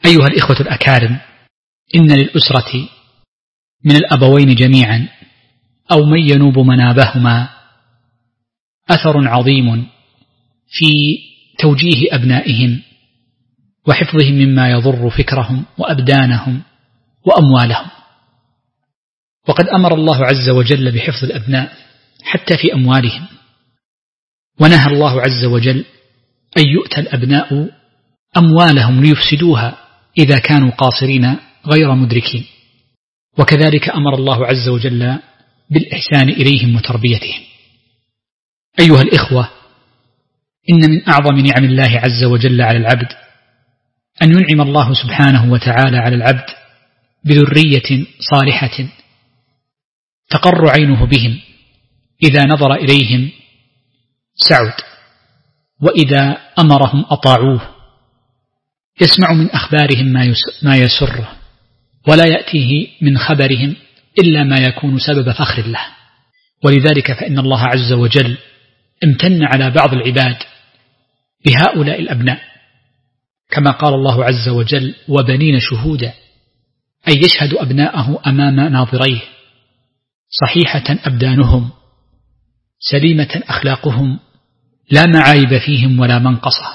أيها الإخوة الأكارم، إن للأسرة من الأبوين جميعا أو من ينوب منابهما أثر عظيم في توجيه أبنائهم وحفظهم مما يضر فكرهم وأبدانهم وأموالهم. وقد أمر الله عز وجل بحفظ الأبناء حتى في أموالهم، ونهى الله عز وجل أن يؤتى الأبناء أموالهم ليفسدوها إذا كانوا قاصرين غير مدركين. وكذلك أمر الله عز وجل بالإحسان إليهم وتربيتهم. أيها الإخوة، إن من أعظم نعم الله عز وجل على العبد أن ينعم الله سبحانه وتعالى على العبد بذرية صالحة تقر عينه بهم، إذا نظر إليهم سعد، وإذا أمرهم أطاعوه، يسمع من أخبارهم ما يسره، ولا يأتيه من خبرهم إلا ما يكون سبب فخر له. ولذلك فإن الله عز وجل امتن على بعض العباد بهؤلاء الأبناء، كما قال الله عز وجل: وبنين شهودا، أي يشهد أبناءه أمام ناظريه صحيحة أبدانهم سليمة أخلاقهم لا معايب فيهم ولا منقصة.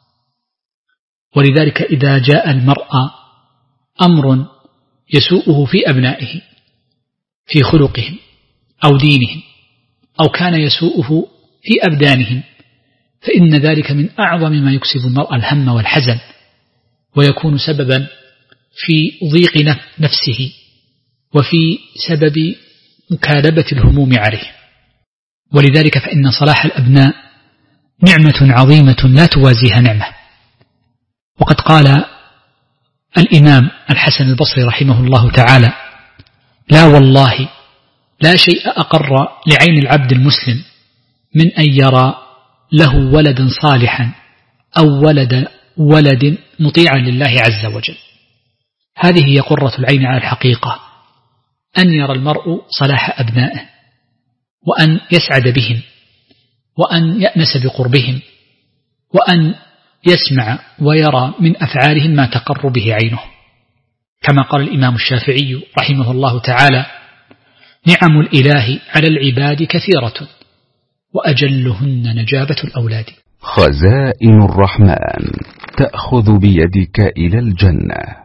ولذلك إذا جاء المرأة أمر يسوءه في أبنائه في خلقهم أو دينهم، أو كان يسوءه في أبدانهم، فإن ذلك من أعظم ما يكسب المرء الهم والحزن، ويكون سببا في ضيق نفسه وفي سبب مكالبة الهموم عليه. ولذلك فإن صلاح الأبناء نعمة عظيمة لا توازيها نعمة. وقد قال الإمام الحسن البصري رحمه الله تعالى: لا والله لا شيء أقر لعين العبد المسلم من أن يرى له ولدا صالحا أو ولد مطيعا لله عز وجل. هذه هي قرة العين على الحقيقة، أن يرى المرء صلاح أبنائه، وأن يسعد بهم، وأن يأنس بقربهم، وأن يسمع ويرى من أفعالهم ما تقر به عينه. كما قال الإمام الشافعي رحمه الله تعالى: نعم الإله على العباد كثيرة وأجلهن نجابة الأولاد. خزائن الرحمن تأخذ بيدك إلى الجنة.